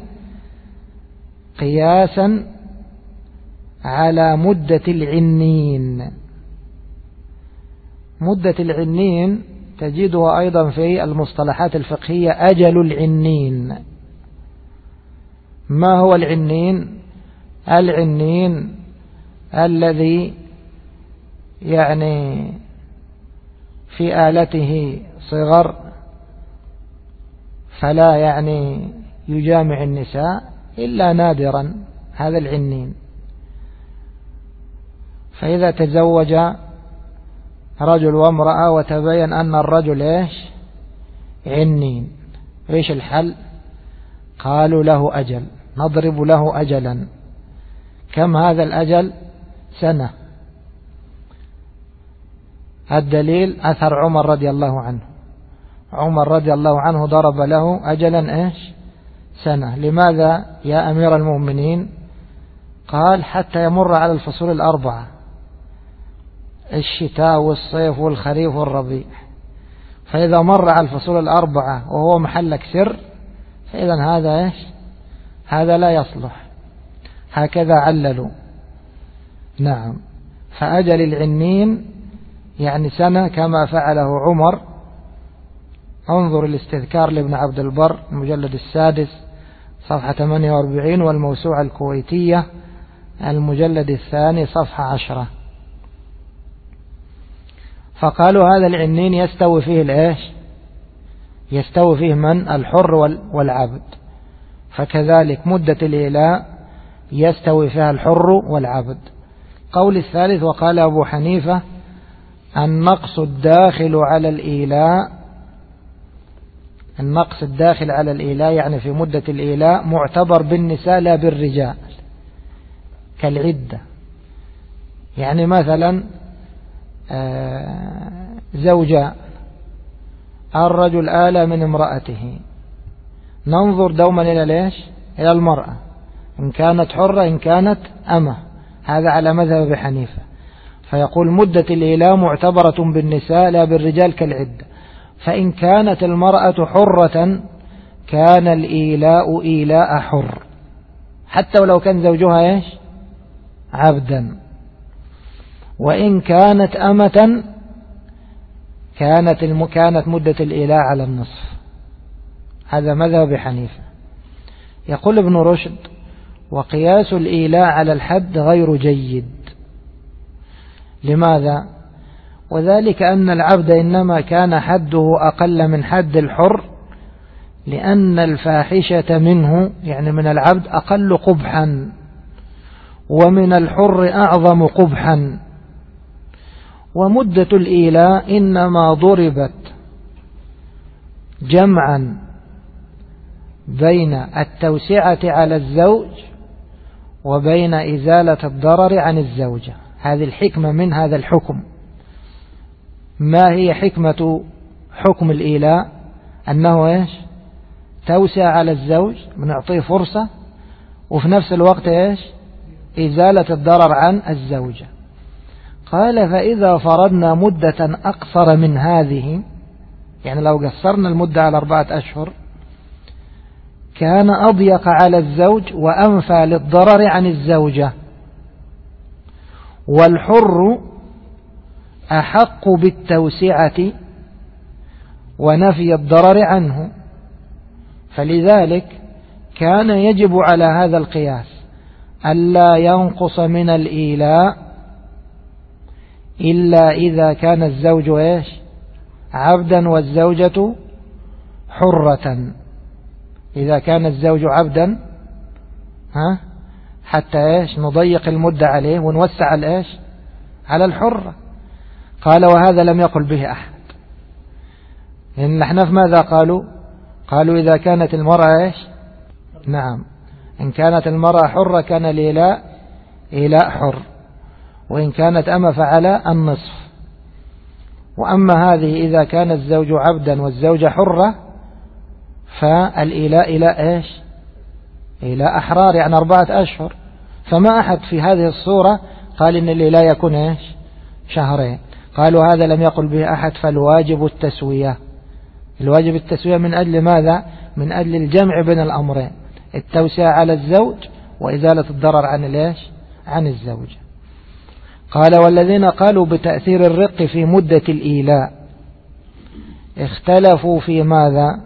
قياسا على مدة العنين. مدة العنين تجدها أيضا في المصطلحات الفقهية أجل العنين. ما هو العنين؟ العنين الذي يعني في آلته صغر، فلا يعني يجامع النساء إلا نادرا، هذا العنين. فإذا تزوج رجل وامرأة وتبين أن الرجل عنين، إيش الحل؟ قالوا له أجل، نضرب له أجلا. كم هذا الأجل؟ 1 سنة. الدليل أثر عمر رضي الله عنه. عمر رضي الله عنه ضرب له أجلا 1 سنة. لماذا يا أمير المؤمنين؟ قال حتى يمر على الفصول 4، الشتاء والصيف والخريف والربيع. فإذا مر على الفصول 4 وهو محلك سر، فإذا هذا هذا لا يصلح. هكذا عللوا. نعم. فأجل العنين يعني 1 سنة كما فعله عمر. انظر الاستذكار لابن عبد البر المجلد 6 صفحة 48، والموسوعة الكويتية المجلد 2 صفحة 10. فقالوا هذا العنين يستوي فيه يستوي فيه من؟ الحر والعبد. فكذلك مدة الإيلاء يستوي فيها الحر والعبد. قول الثالث وقال أبو حنيفة النقص الداخل على الإيلاء يعني في مدة الإيلاء معتبر بالنساء لا بالرجال، كالعدة. يعني مثلا زوجان، الرجل آلى من امرأته، ننظر دوما إلى المرأة، إن كانت حرة إن كانت أمة. هذا على مذهب حنيفة. فيقول مدة الإيلاء معتبرة بالنساء لا بالرجال كالعدة. فإن كانت المرأة حرة كان الإيلاء إيلاء حر، حتى ولو كان زوجها عبدا. وإن كانت أمة كانت مدة الإيلاء على النصف. هذا مذهب حنيفة. يقول ابن رشد وقياس الإيلاء على الحد غير جيد. لماذا؟ وذلك أن العبد إنما كان حده أقل من حد الحر لأن الفاحشة منه يعني من العبد أقل قبحا، ومن الحر أعظم قبحا. ومدة الإيلاء إنما ضربت جمعا بين التوسعة على الزوج وبين إزالة الضرر عن الزوجة. هذه الحكمة من هذا الحكم. ما هي حكمة حكم الإيلاء؟ أنه إيش؟ توسع على الزوج، بنعطيه فرصة، وفي نفس الوقت إيش؟ إزالة الضرر عن الزوجة. قال فإذا فرضنا مدة أقصر من هذه، يعني لو قصرنا المدة على 4 أشهر، كان أضيق على الزوج وأنفى للضرر عن الزوجة، والحر أحق بالتوسعة ونفي الضرر عنه. فلذلك كان يجب على هذا القياس ألا ينقص من الإيلاء إلا إذا كان الزوج إيش؟ عبدا والزوجة حرة. إذا كان الزوج عبدا حتى إيش؟ نضيق المدة عليه ونوسع الإيش؟ على الحرة. قال وهذا لم يقل به أحد. إن نحن في ماذا قالوا إذا كانت المرأة إيش؟ نعم، إن كانت المرأة حرة كان الإيلاء إيلاء حر، وإن كانت أما فعلى النصف. وأما هذه إذا كان الزوج عبدا والزوجة حرة فالإيلاء إيلاء إيش؟ إيلاء أحرار، يعني 4 أشهر. فما أحد في هذه الصورة قال إن الإيلاء يكون إيش؟ 2 شهر. قالوا هذا لم يقل به أحد، فالواجب التسوية. الواجب التسوية من أجل ماذا؟ من أجل الجمع بين الأمرين، التوسعة على الزوج وإزالة الضرر عن الإيش؟ عن الزوجة. قال والذين قالوا بتأثير الرق في مدة الإيلاء اختلفوا في ماذا؟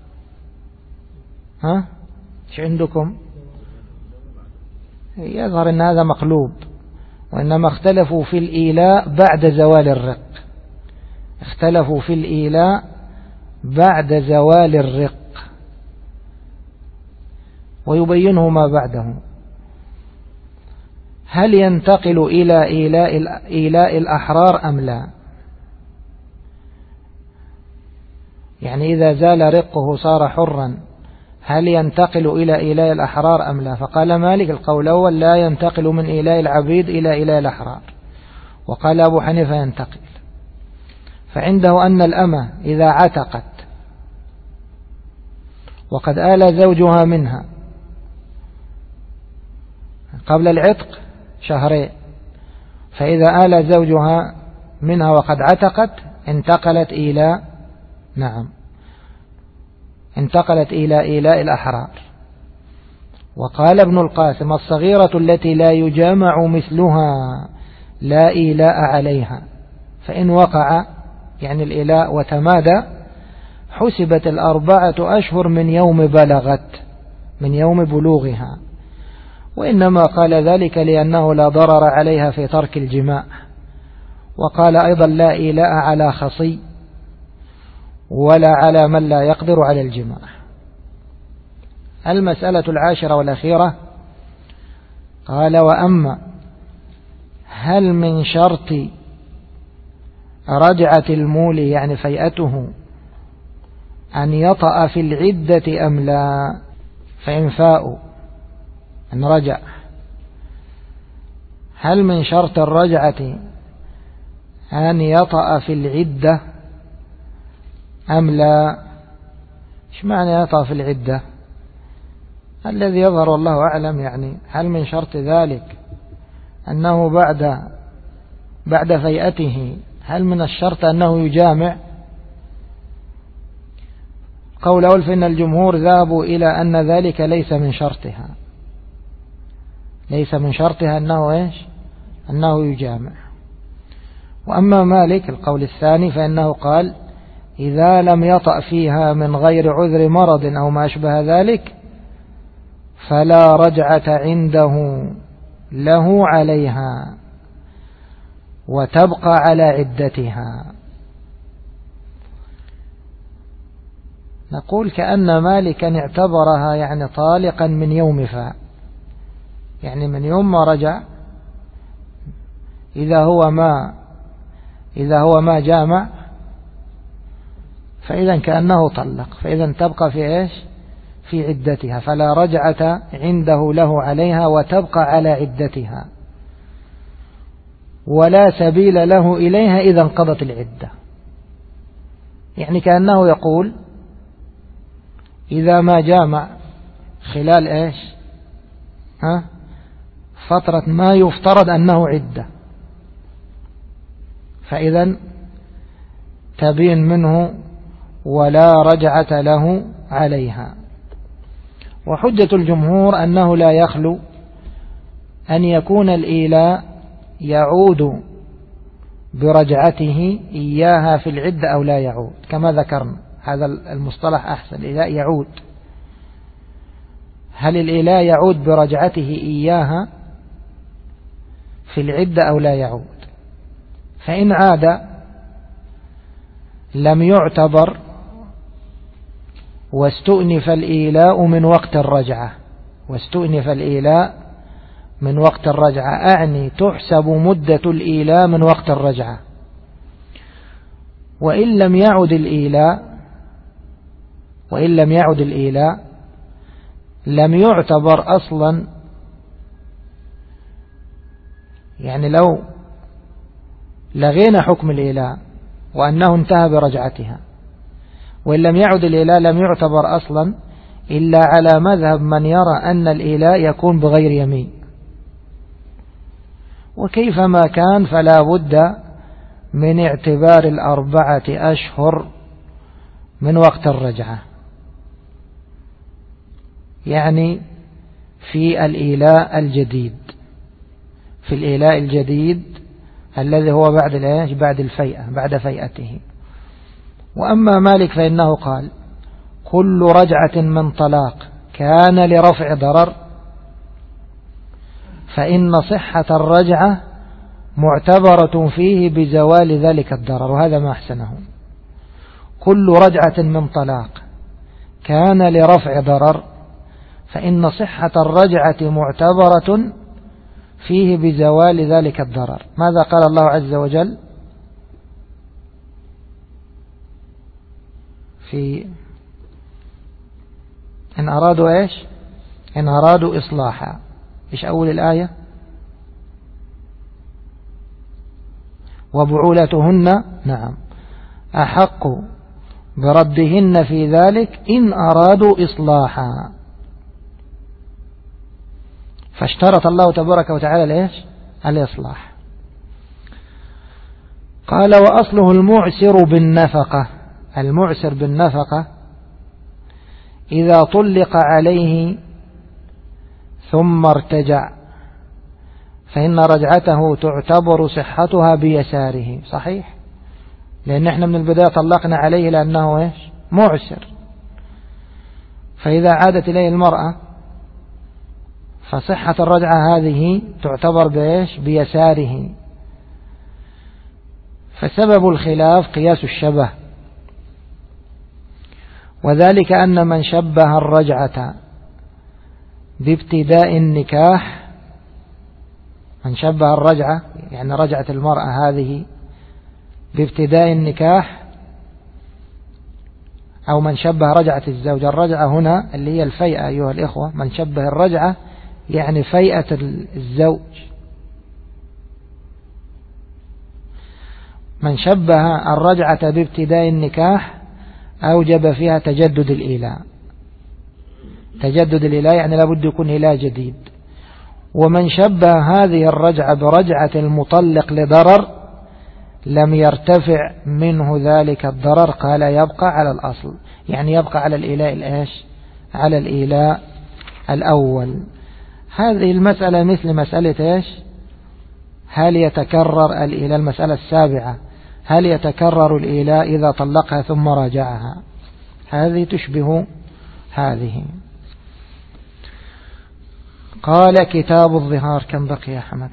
ايش عندكم؟ يظهر ان هذا مقلوب، وإنما اختلفوا في الإيلاء بعد زوال الرق. اختلفوا في الإيلاء بعد زوال الرق، ويبينه ما بعده. هل ينتقل إلى إيلاء الأحرار أم لا؟ يعني إذا زال رقه صار حرا، هل ينتقل إلى إيلاء الأحرار أم لا؟ فقال مالك القول الأول لا ينتقل من إيلاء العبيد إلى إيلاء الأحرار، وقال أبو حنيفة ينتقل. فعنده أن الأمة إذا عتقت وقد آل زوجها منها قبل العتق 2 شهر، فإذا آل زوجها منها وقد عتقت انتقلت إلى إيلاء الأحرار. وقال ابن القاسم الصغيرة التي لا يجامع مثلها لا إيلاء عليها، فإن وقع يعني الإيلاء وتمادى حسبت 4 أشهر من يوم بلوغها. وإنما قال ذلك لأنه لا ضرر عليها في ترك الجماع. وقال أيضا لا إيلاء على خصي ولا على من لا يقدر على الجماع. المسألة 10 والأخيرة قال وأما هل من شرط رجعة المولي يعني فيئته أن يطأ في العدة أم لا؟ فإن فاء أن رجع، هل من شرط الرجعة أن يطأ في العدة أم لا؟ إيش معنى يطأ في العدة؟ الذي يظهر والله أعلم يعني هل من شرط ذلك أنه بعد فيئته هل من الشرط أنه يجامع؟ قول أول فإن الجمهور ذهبوا إلى أن ذلك ليس من شرطها أنه يجامع. وأما مالك القول الثاني فإنه قال إذا لم يطأ فيها من غير عذر مرض أو ما أشبه ذلك فلا رجعة عنده له عليها وتبقى على عدتها. نقول كأن مالكا اعتبرها يعني طالقا من يوم فاء، يعني من يوم ما رجع، إذا هو ما جامع فإذا كأنه طلق، فإذا تبقى في إيش؟ في عدتها، فلا رجعة عنده له عليها وتبقى على عدتها، ولا سبيل له إليها إذا انقضت العدة. يعني كأنه يقول إذا ما جامع خلال إيش؟ فترة ما يفترض أنه عدة، فإذا تبين منه ولا رجعة له عليها. وحجة الجمهور أنه لا يخلو أن يكون الإيلاء يعود برجعته إياها في العدة أو لا يعود، كما ذكرنا هذا المصطلح أحسن، الإيلاء يعود. هل الإيلاء يعود برجعته إياها في العدة أو لا يعود؟ فإن عاد لم يعتبر واستؤنف الإيلاء من وقت الرجعة، واستؤنف الإيلاء من وقت الرجعة، أعني تحسب مدة الإيلاء من وقت الرجعة. وإن لم يعد الإيلاء لم يعتبر أصلا، يعني لو لغينا حكم الإيلاء وأنه انتهى برجعتها، وإن لم يعد الإيلاء لم يعتبر أصلا إلا على مذهب من يرى أن الإيلاء يكون بغير يمين. وكيفما كان فلا بد من اعتبار 4 أشهر من وقت الرجعة، يعني في الإيلاء الجديد، في الإيلاء الجديد الذي هو بعد الفيئة، بعد فيئته. وأما مالك فإنه قال كل رجعة من طلاق كان لرفع ضرر فإن صحة الرجعة معتبرة فيه بزوال ذلك الضرر، وهذا ما أحسنه. كل رجعة من طلاق كان لرفع ضرر فإن صحة الرجعة معتبرة فيه بزوال ذلك الضرر. ماذا قال الله عز وجل في إن أرادوا إيش؟ إن أرادوا إصلاحا. إيش أول الآية؟ وبعولتهن نعم أحق بردهن في ذلك إن أرادوا إصلاحا. فاشترط الله تبارك وتعالى ليش؟ الإصلاح. قال وأصله المعسر بالنفقة. المعسر بالنفقة إذا طلق عليه ثم ارتجع فإن رجعته تعتبر صحتها بيساره. صحيح، لأن احنا من البداية طلقنا عليه لأنه إيش؟ معسر. فإذا عادت إليه المرأة فصحة الرجعة هذه تعتبر بإيش؟ بيساره. فسبب الخلاف قياس الشبه، وذلك أن من شبه الرجعة بابتداء النكاح، من شبه الرجعة يعني رجعة المرأة هذه بابتداء النكاح، أو من شبه رجعة الزوج. الرجعة هنا اللي هي الفيئة أيها الإخوة، من شبه الرجعة يعني فيئة الزوج. من شبه الرجعة بابتداء النكاح أوجب فيها تجدد الإيلاء. تجدد الإيلاء يعني لابد يكون إيلاء جديد. ومن شبه هذه الرجعة برجعة المطلق لضرر لم يرتفع منه ذلك الضرر، قال يبقى على الأصل، يعني يبقى على الإيلاء الإيش؟ على الإيلاء الأول. هذه المسألة مثل مسألة إيش؟ هل يتكرر الإيلاء؟ المسألة 7، هل يتكرر الإيلاء إذا طلقها ثم راجعها؟ هذه تشبه هذه. قال كتاب الظهار. كم بقي يا حمد؟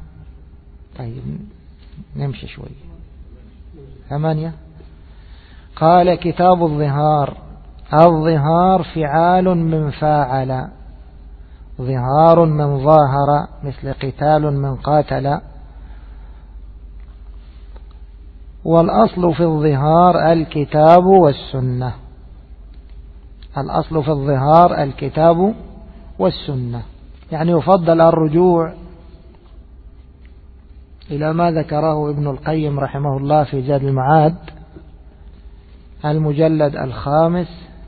طيب نمشي شوي. 8. قال كتاب الظهار. الظهار فعال من فاعل، ظهار من ظاهر، مثل قتال من قاتل. والأصل في الظهار الكتاب والسنة، الأصل في الظهار الكتاب والسنة، يعني يفضل الرجوع إلى ما ذكره ابن القيم رحمه الله في زاد المعاد المجلد 5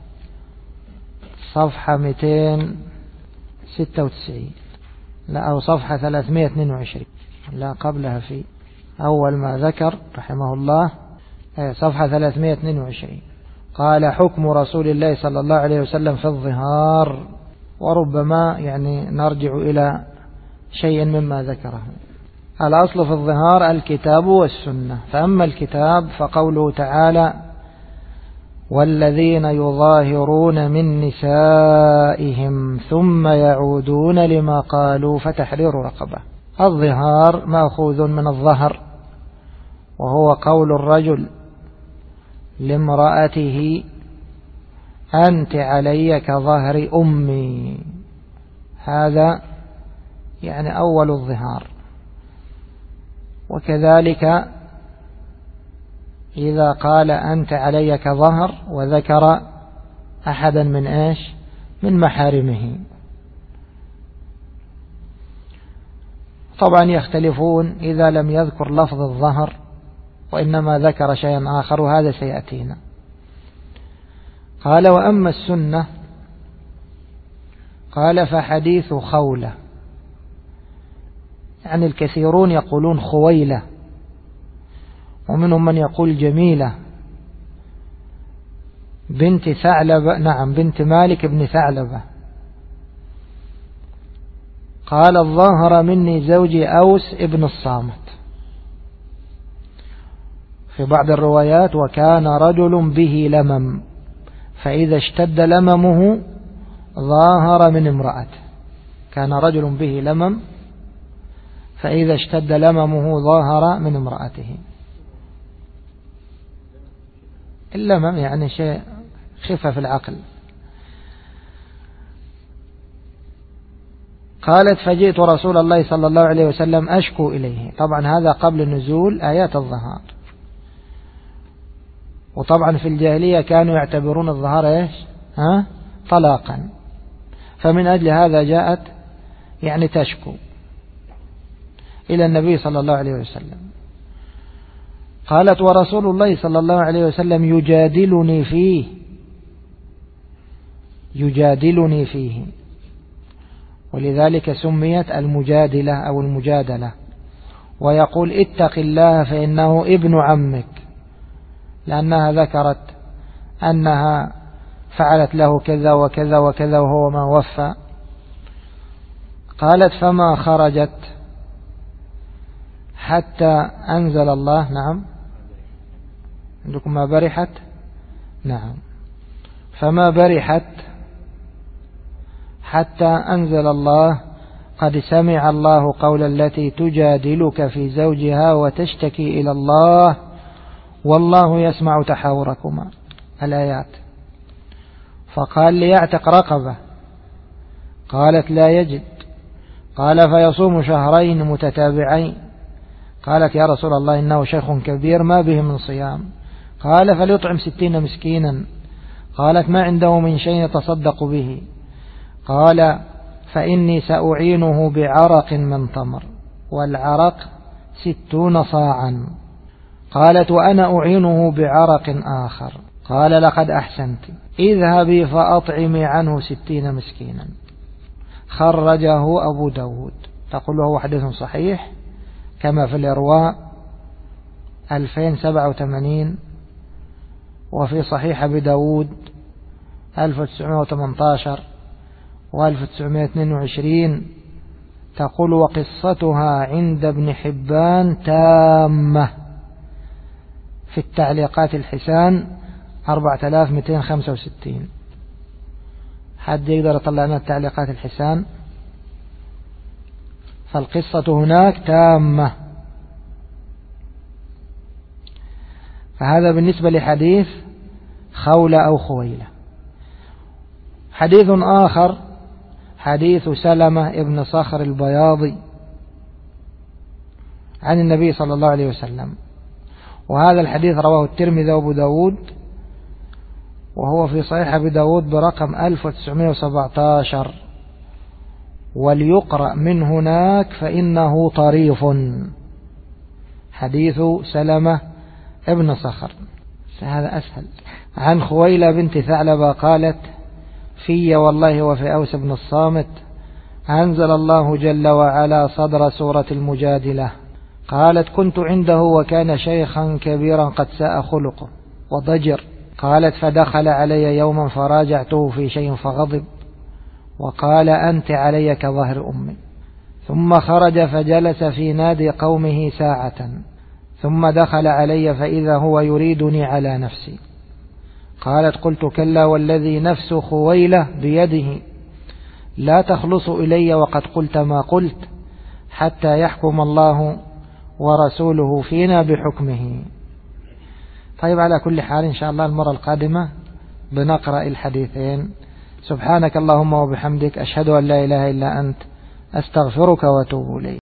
صفحة 296، لا أو صفحة 322، لا قبلها في أول ما ذكر رحمه الله صفحة 322. قال حكم رسول الله صلى الله عليه وسلم في الظهار، وربما يعني نرجع إلى شيء مما ذكره. الأصل في الظهار الكتاب والسنة. فأما الكتاب فقوله تعالى والذين يظاهرون من نسائهم ثم يعودون لما قالوا فتحرير رقبة. الظهار مأخوذ من الظهر، وهو قول الرجل لامرأته أنت علي كظهر أمي، هذا يعني أول الظهار. وكذلك إذا قال أنت علي كظهر وذكر أحدا من إيش من محارمه. طبعا يختلفون إذا لم يذكر لفظ الظهر وإنما ذكر شيئا آخر، وهذا سيأتينا. قال وأما السنة قال فحديث خولة، يعني الكثيرون يقولون خويلة، ومنهم من يقول جميلة بنت ثعلبة، نعم بنت مالك بن ثعلبة. قال الظاهر مني زوجي أوس ابن الصامت. في بعض الروايات وكان رجل به لمم، فإذا اشتد لممه ظاهر من امرأته. كان رجل به لمم فإذا اشتد لممه ظاهر من امرأته. اللمم يعني شيء خفة في العقل. قالت فجئت رسول الله صلى الله عليه وسلم أشكو إليه. طبعا هذا قبل نزول آيات الظهار، وطبعا في الجاهلية كانوا يعتبرون الظهار إيش طلاقا، فمن أجل هذا جاءت يعني تشكو إلى النبي صلى الله عليه وسلم. قالت ورسول الله صلى الله عليه وسلم يجادلني فيه، ولذلك سميت المجادلة أو المجادلة. ويقول اتق الله فإنه ابن عمك، لأنها ذكرت أنها فعلت له كذا وكذا وكذا وهو ما وفى. قالت فما خرجت حتى أنزل الله. نعم عندكم ما برحت، نعم فما برحت حتى أنزل الله قد سمع الله قول التي تجادلك في زوجها وتشتكي إلى الله والله يسمع تحاوركما، الآيات. فقال ليعتق رقبة، قالت لا يجد. قال فيصوم شهرين متتابعين. قالت يا رسول الله إنه شيخ كبير ما به من صيام. قال فليطعم 60 مسكينا. قالت ما عنده من شيء يتصدق به. قال فإني سأعينه بعرق من تمر، والعرق 60 صاعا. قالت وأنا أعينه بعرق آخر. قال لقد أحسنت، اذهبي فأطعمي عنه 60 مسكينا. خرجه أبو داود. تقول هو حديث صحيح كما في الإرواء 2087، وفي صحيح أبي داود 1918 و1922. تقول وقصتها عند ابن حبان تامة في التعليقات الحسان 4265. حد يقدر يطلع لنا التعليقات الحسان؟ فالقصة هناك تامة. فهذا بالنسبة لحديث خولة أو خويلة. حديث آخر حديث سلمة ابن صخر البياضي عن النبي صلى الله عليه وسلم، وهذا الحديث رواه الترمذي وابو داود، وهو في صحيح أبي داود برقم 1917، وليقرأ من هناك فإنه طريف. حديث سلمة ابن صخر، هذا أسهل. عن خويلة بنت ثعلبة قالت: في والله وفي أوس بن الصامت أنزل الله جل وعلا صدر سورة المجادلة. قالت: كنت عنده وكان شيخا كبيرا قد ساء خلقه وضجر. قالت: فدخل علي يوما فراجعته في شيء فغضب وقال: أنت علي كظهر أمي. ثم خرج فجلس في نادي قومه ساعة، ثم دخل علي فإذا هو يريدني على نفسي. قالت: قلت: كلا والذي نفس خويلة بيده لا تخلص إلي وقد قلت ما قلت حتى يحكم الله ورسوله فينا بحكمه. طيب، على كل حال إن شاء الله المرة القادمة بنقرأ الحديثين. سبحانك اللهم وبحمدك، أشهد أن لا إله إلا أنت، أستغفرك وأتوب إليك.